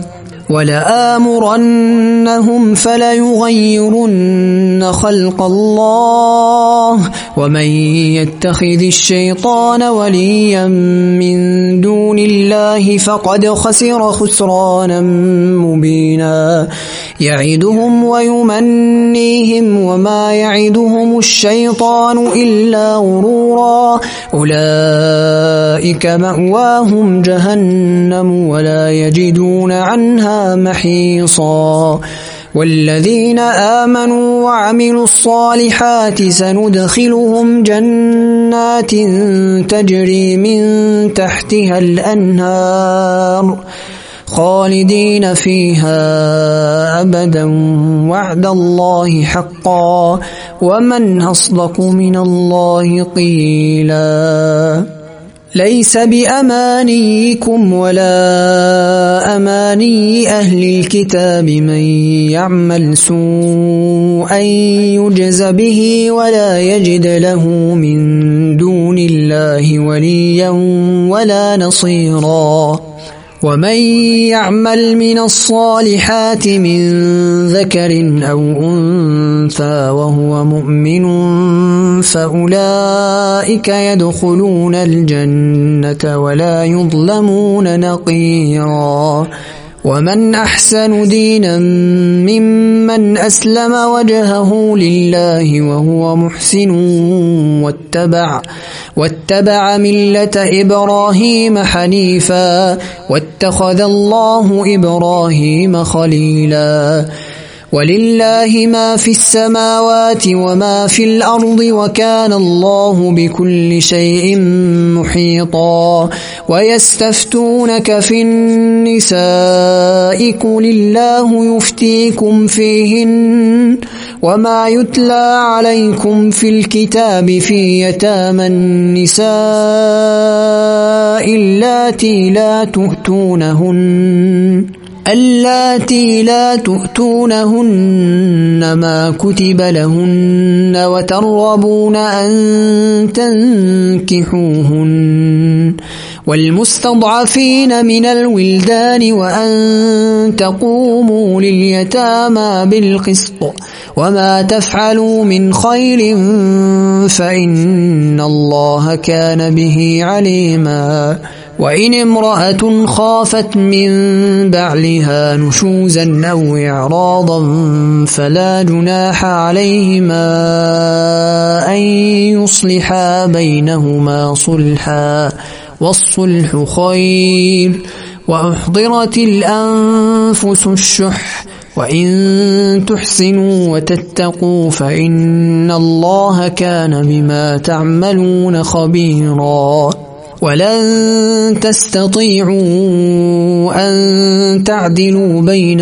ولآمرنهم فليغيرن خلق الله ومن يتخذ الشيطان وليا من دون الله فقد خسر خسرانا مبينا يعدهم ويمنيهم وما يعدهم الشيطان إلا غرورا أولئك مأواهم جهنم ولا يجدون عنها محيصا والذين آمنوا وعملوا الصالحات سندخلهم جنات تجري من تحتها الأنهار خالدين فيها أبدا وعد الله حقا ومن أصدق من الله قيلا ليس بأمانيكم ولا أماني أهل الكتاب من يعمل سوءا يجز به ولا يجد له من دون الله وليا ولا نصيرا ومن يعمل من الصالحات من ذكر أو أنثى وهو مؤمن فأولئك يدخلون الجنة ولا يظلمون نقيرا ومن أحسن دينا ممن أسلم وجهه لله وهو محسن واتبع ملة إبراهيم حنيفا واتخذ الله إبراهيم خليلا ولله ما في السماوات وما في الأرض وكان الله بكل شيء محيطا ويستفتونك في النساء قل الله يفتيكم فيهن وما يتلى عليكم في الكتاب في يتامى النساء اللاتي لا تؤتونهن ما كتب لهن وترغبون أن تنكحوهن والمستضعفين من الولدان وأن تقوموا لليتامى بالقسط وما تفعلوا من خير فإن الله كان به عليما وإن امرأة خافت من بعلها نشوزا أو إعراضا فلا جناح عليهما أن يصلحا بينهما صلحا والصلح خير وأحضرت الأنفس الشح وإن تحسنوا وتتقوا فإن الله كان بما تعملون خبيرا ولن تستطيعوا أن تعدلوا بين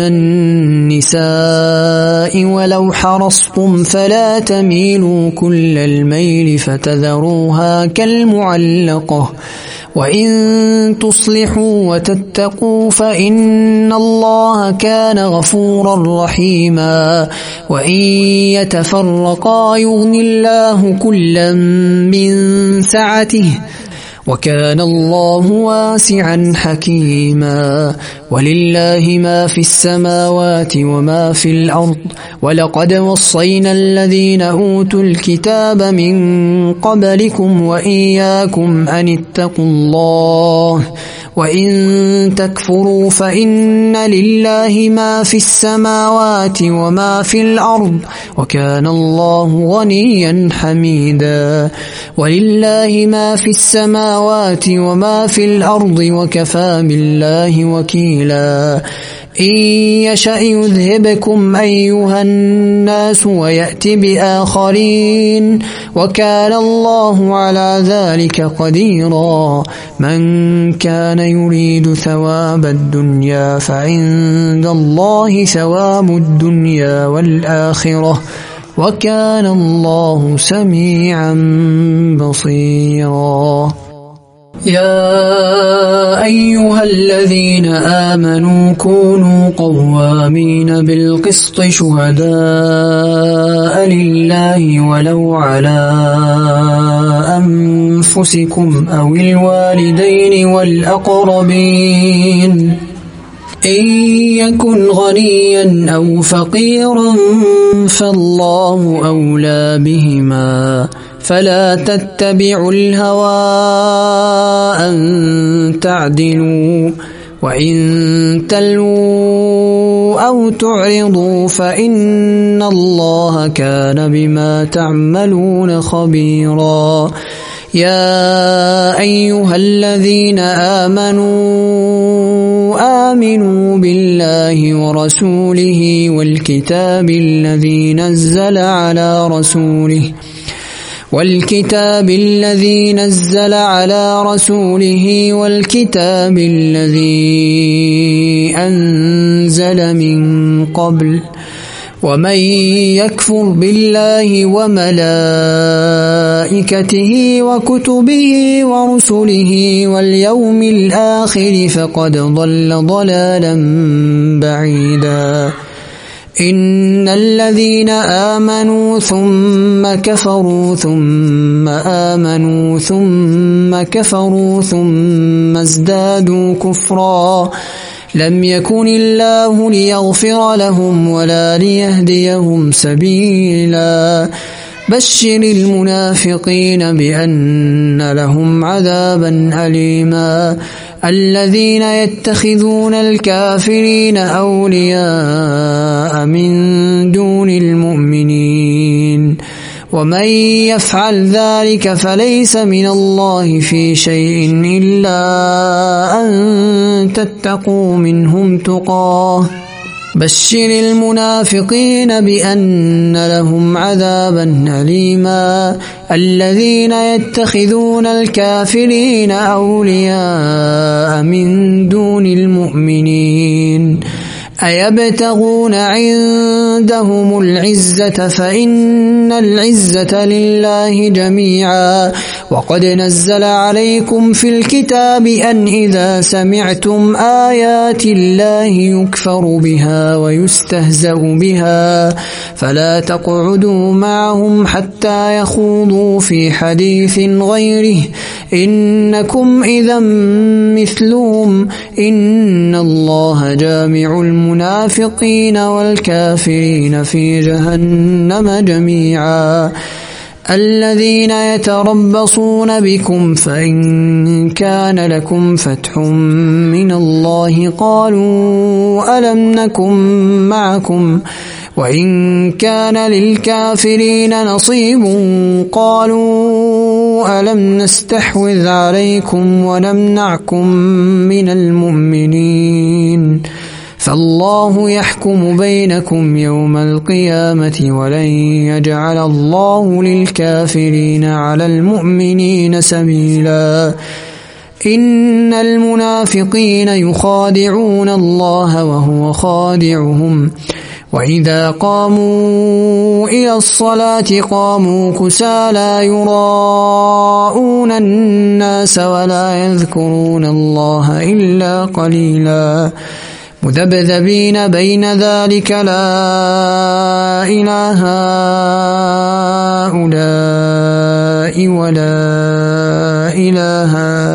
النساء ولو حرصتم فلا تميلوا كل الميل فتذروها كالمعلقة وإن تصلحوا وتتقوا فإن الله كان غفورا رحيما وإن يتفرقا يغني الله كلا من سعته وكان الله واسعا حكيما ولله ما في السماوات وما في الأرض ولقد وصينا الذين أوتوا الكتاب من قبلكم وإياكم أن اتقوا الله وإن تكفروا فإن لله ما في السماوات وما في الأرض وكان الله غنيا حميدا ولله ما في السماوات وما في الأرض وكفى بالله وكيلا إن يشأ يذهبكم أيها الناس ويأت بآخرين وكان الله على ذلك قديرا من كان يريد ثواب الدنيا فعند الله ثواب الدنيا والآخرة وكان الله سميعا بصيرا يا أيها الذين آمنوا كونوا قوامين بالقسط شهداء لله ولو على أنفسكم أو الوالدين والأقربين إن يكن غنيا أو فقيرا فالله أولى بهما فلا تتبعوا الهوى أن تعدلوا وإن تلووا أو تعرضوا فإن الله كان بما تعملون خبيرا يا أيها الذين آمنوا بالله ورسوله والكتاب الذي نزل على رسوله والكتاب الذي أنزل من قبل ومن يكفر بالله وملائكته وكتبه ورسله واليوم الآخر فقد ضل ضلالا بعيدا إن الذين آمنوا ثم كفروا ثم آمنوا ثم كفروا ثم ازدادوا كفرا لم يكن الله ليغفر لهم ولا ليهديهم سبيلا بشر المنافقين بأن لهم عذابا أليما الذين يتخذون الكافرين أولياء من دون المؤمنين ومن يفعل ذلك فليس من الله في شيء إلا أن تتقوا منهم تقاه بشر المنافقين بأن لهم عذابا أليما الذين يتخذون الكافرين أولياء من دون المؤمنين أيبتغون عندهم العزة فإن العزة لله جميعا وقد نزل عليكم في الكتاب أن إذا سمعتم آيات الله يكفر بها ويستهزأ بها فلا تقعدوا معهم حتى يخوضوا في حديث غيره إنكم إذا مثلهم إن الله جامع المنافقين والكافرين في جهنم جميعا الذين يتربصون بكم فإن كان لكم فتح من الله قالوا ألم نكن معكم وإن كان للكافرين نصيب قالوا ألم نستحوذ عليكم ونمنعكم من المؤمنين فالله يحكم بينكم يوم القيامة ولن يجعل الله للكافرين على المؤمنين سبيلا إن المنافقين يخادعون الله وهو خادعهم وإذا قاموا إلى الصلاة قاموا كسالى يراءون الناس ولا يذكرون الله إلا قليلا مذبذبين بين ذلك لا إله هؤلاء ولا إله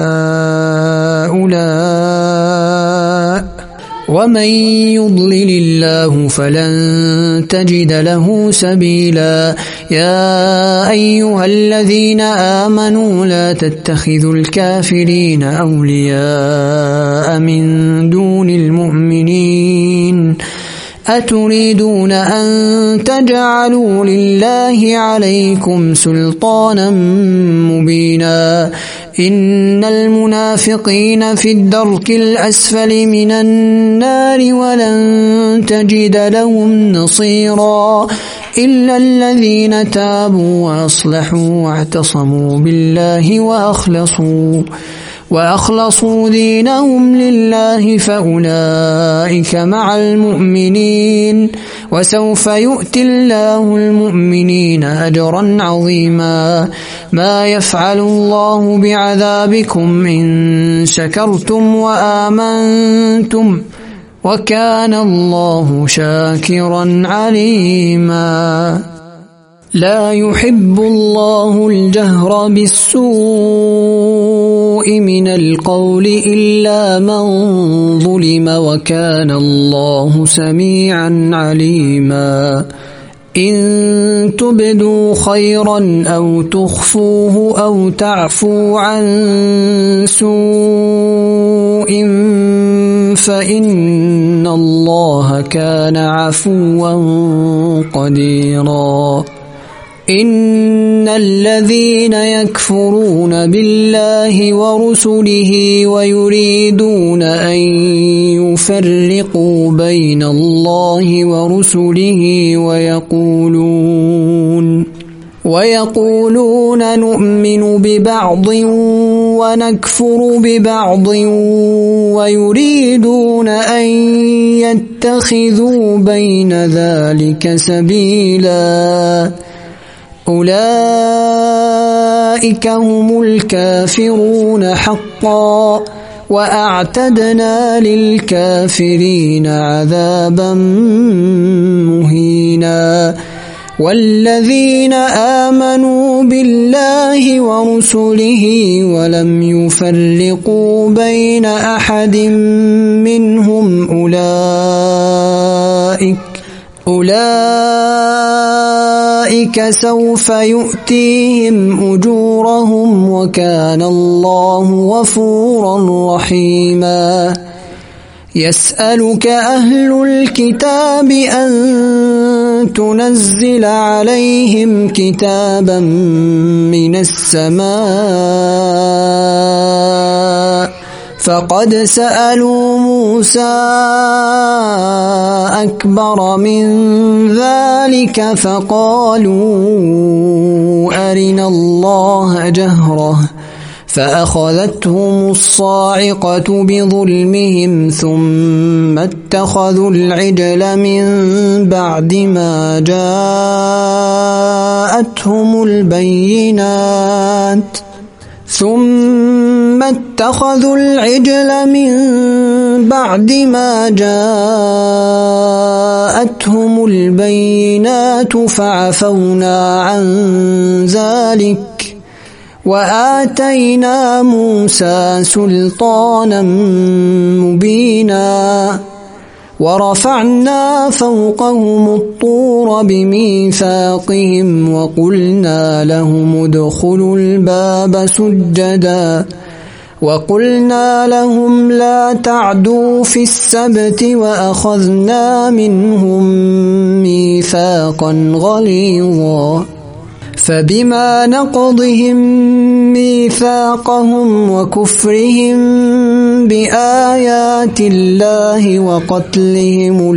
هؤلاء ومن يضلل الله فلن تجد له سبيلا يا أيها الذين آمنوا لا تتخذوا الكافرين أولياء من دون المؤمنين أتريدون أن تجعلوا لله عليكم سلطانا مبينا إن المنافقين في الدرك الأسفل من النار ولن تجد لهم نصيرا إلا الذين تابوا وأصلحوا واعتصموا بالله وأخلصوا دينهم لله فأولئك مع المؤمنين وسوف يؤتي الله المؤمنين أجرا عظيما ما يفعل الله بعذابكم إن شكرتم وآمنتم وكان الله شاكرا عليما لا يحب الله الجهر بالسوء من القول إلا من ظلم وكان الله سميعا عليما إن تبدوا خيرا أو تخفوه أو تعفوا عن سوء فإن الله كان عفوا قديرا إن الذين يكفرون بالله ورسله ويريدون أن يفرقوا بين الله ورسله ويقولون نؤمن ببعض ونكفر ببعض ويريدون أن يتخذوا بين ذلك سبيلا أولئك هم الكافرون حقا وأعتدنا للكافرين عذابا مهينا والذين آمنوا بالله ورسله ولم يفرقوا بين أحد منهم أولئك سوف يؤتيهم أجورهم وكان الله غفورا رحيما يسألك أهل الكتاب أن تنزل عليهم كتابا من السماء فقد سألوا موسى أكبر من ذلك فقالوا أرنا الله جهرة فأخذتهم الصاعقة بظلمهم ثم اتخذوا العجل من بعد ما جاءتهم البينات فعفونا عن ذلك وآتينا موسى سلطانا مبينا ورفعنا فوقهم الطور بميثاقهم وقلنا لهم ادخلوا الباب سجدا وقلنا لهم لا تعدوا في السبت وأخذنا منهم ميثاقا غليظا فبما نقضهم ميثاقهم وكفرهم بآيات الله وقتلهم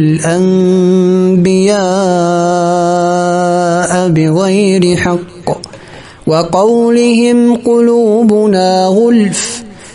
الأنبياء بغير حق وقولهم قلوبنا غلف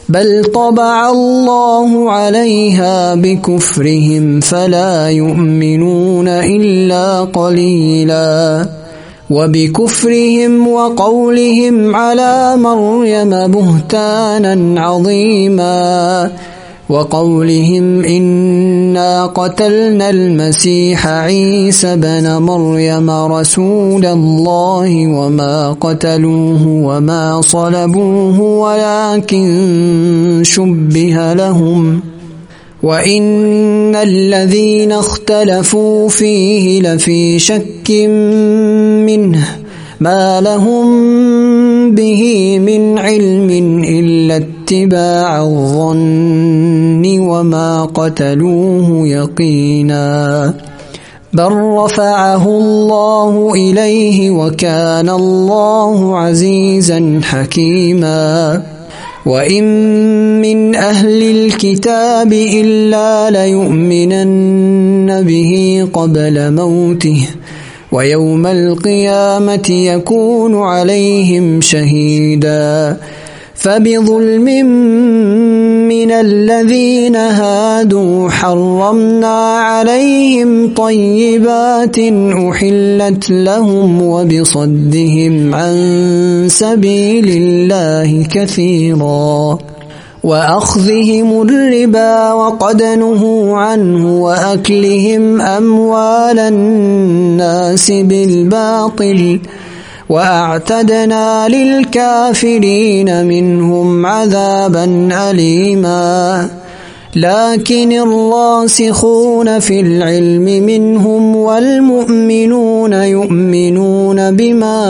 بل طبع الله عليها بكفرهم فلا يؤمنون إلا قليلا وبكفرهم وقولهم على مريم بهتانا عظيما وقولهم إنا قتلنا المسيح عيسى بن مريم رسول الله وما قتلوه وما صلبوه ولكن شبه لهم وإن الذين اختلفوا فيه لفي شك منه ما لهم به من علم إلا اتباع الظن وما قتلوه يقينا بل رفعه الله إليه وكان الله عزيزا حكيما وإن من أهل الكتاب إلا ليؤمنن به قبل موته ويوم القيامة يكون عليهم شهيدا فبظلم من الذين هادوا حرمنا عليهم طيبات أحلت لهم وبصدهم عن سبيل الله كثيرا وأخذهم الربا وقد نهوا عنه وأكلهم أموال الناس بالباطل وأعتدنا للكافرين منهم عذابا أليما لكن الراسخون في العلم منهم والمؤمنون يؤمنون بما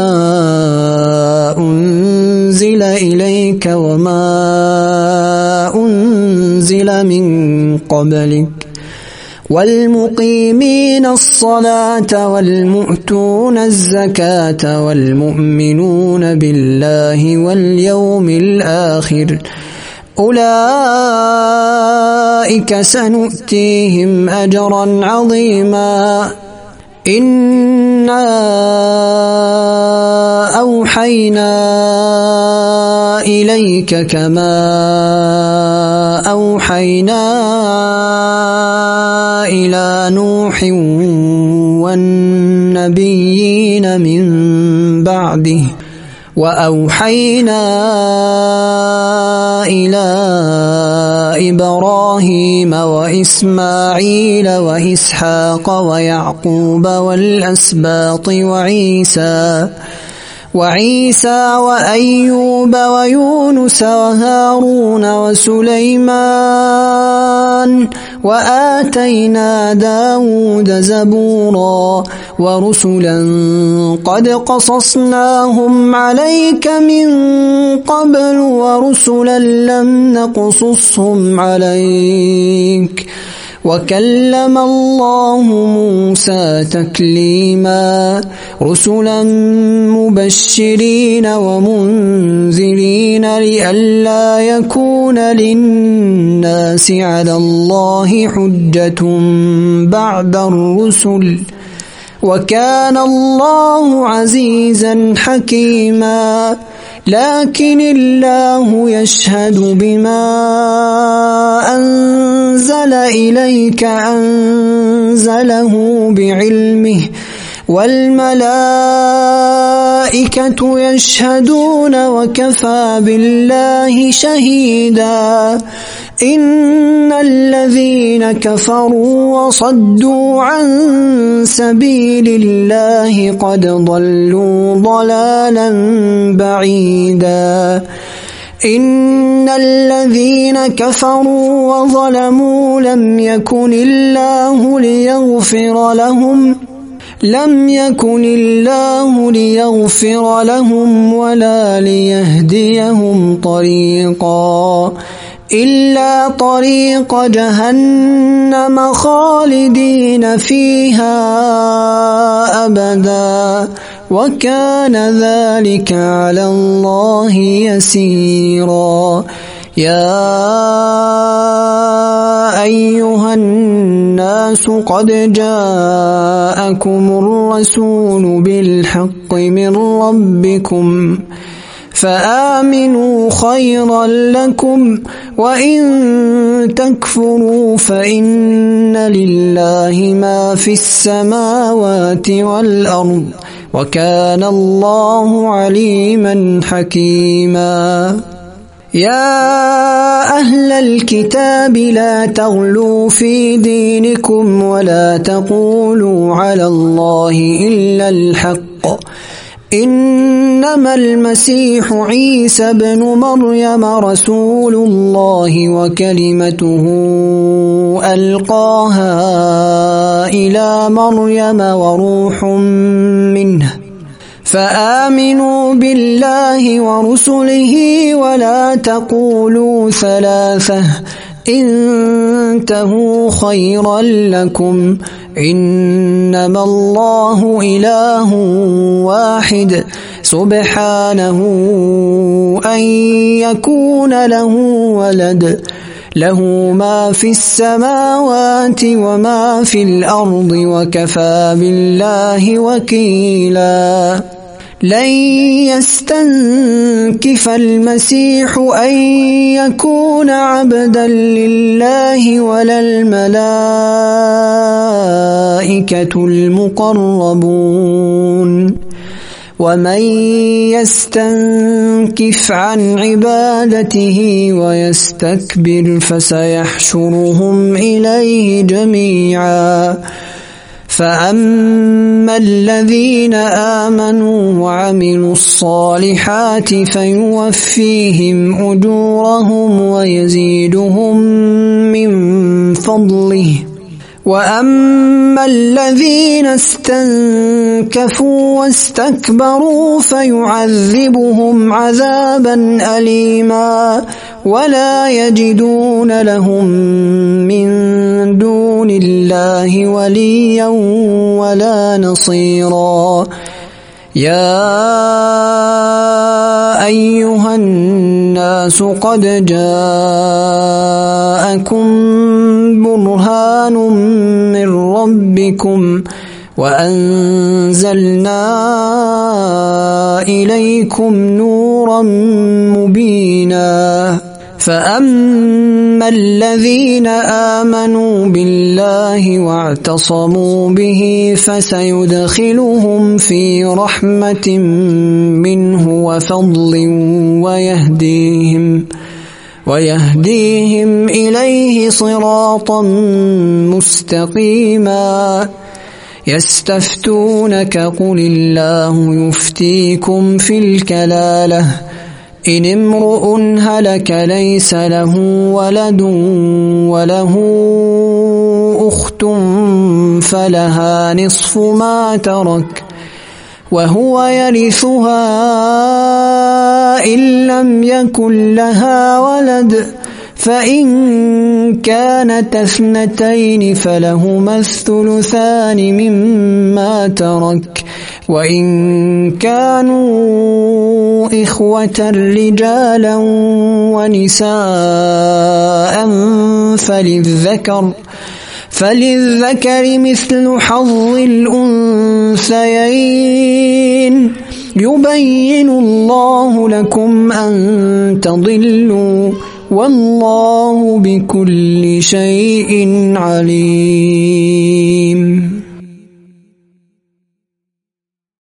أنزل إليك وما أنزل من قبلك والمقيمين الصلاة والمؤتون الزكاة والمؤمنون بالله واليوم الآخر أولئك سنؤتيهم أجرا عظيما إنا أوحينا إليك كما أوحينا إلى نوح والنبيين من بعده وأوحينا إلى إبراهيم وإسماعيل وإسحاق ويعقوب والأسباط وعيسى وأيوب ويونس وهارون وسليمان وآتينا داود زبورا ورسلا قد قصصناهم عليك من قبل ورسلا لم نقصصهم عليك وكلم الله موسى تكليما رسلا مبشرين ومنذرين لئلا يكون للناس على الله حجة بعد الرسل وكان الله عزيزا حكيما لكن الله يشهد بما أنزل إليك أنزله بعلمه والملائكة يشهدون وكفى بالله شهيدا إن الذين كفروا وصدوا عن سبيل الله قد ضلوا ضلالا بعيدا إن الذين كفروا وظلموا لم يكن الله ليغفر لهم ولا ليهديهم طريقا إلا طريق جهنم خالدين فيها أبدا وكان ذلك على الله يسيرا يا أيها الناس قد جاءكم الرسول بالحق من ربكم فآمنوا خيرا لكم، وإن تكفروا فإن لله ما في السماوات والأرض، وكان الله عليما حكيما. يا أهل الكتاب لا تغلوا في دينكم ولا تقولوا على الله إلا الحق، إنما المسيح عيسى بن مريم رسول الله وكلمته ألقاها إلى مريم وروح منه، فآمنوا بالله ورسله ولا تقولوا ثلاثة، انتهوا خيرا لكم، إنما الله إله واحد سبحانه أن يكون له ولد، له ما في السماوات وما في الأرض، وكفى بالله وكيلا. لن يستنكف المسيح أن يكون عبدا لله ولا الملائكة المقربون، ومن يستنكف عن عبادته ويستكبر فسيحشرهم إليه جميعا. فأما الذين آمنوا وعملوا الصالحات فيوفيهم أجورهم ويزيدهم من فضله، وأما الذين استنكفوا واستكبروا فيعذبهم عذابا أليما، ولا يجدون لهم من دون الله وليا ولا نصيرا. يا أيها الناس قد جاءكم برهان من ربكم وأنزلنا إليكم نورا مبينا. فأما الذين آمنوا بالله واعتصموا به فسيدخلهم في رحمة منه وفضل ويهديهم إليه صراطا مستقيما. يستفتونك قل الله يفتيكم في الكلالة، إن امرؤ هلك ليس له ولد وله أخت فلها نصف ما ترك وهو يرثها إن لم يكن لها ولد، فإن كانت اثنتين فلهما الثلثان مما ترك، وإن كانوا إخوة رجالا ونساء فللذكر مثل حظ الأنثيين، يبين الله لكم أن تضلوا، والله بكل شيء عليم.